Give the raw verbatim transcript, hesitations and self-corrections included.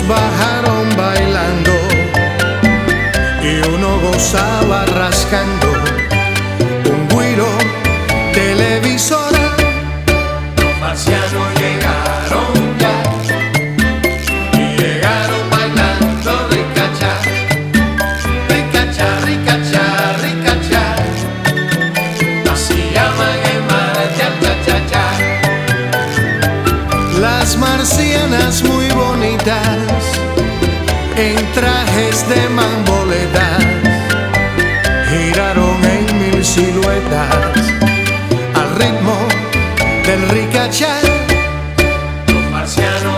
bajaron bailando y uno gozaba rascando un güiro televisora. Los marcianos llegaron ya y llegaron bailando ricacha, ricacha, ricacha, ricacha. Así llaman el mar, cha, cha, cha, cha. Las marcianas muy bonitas en trajes de mamboletas giraron en mil siluetas al ritmo del ricachá. Los marcianos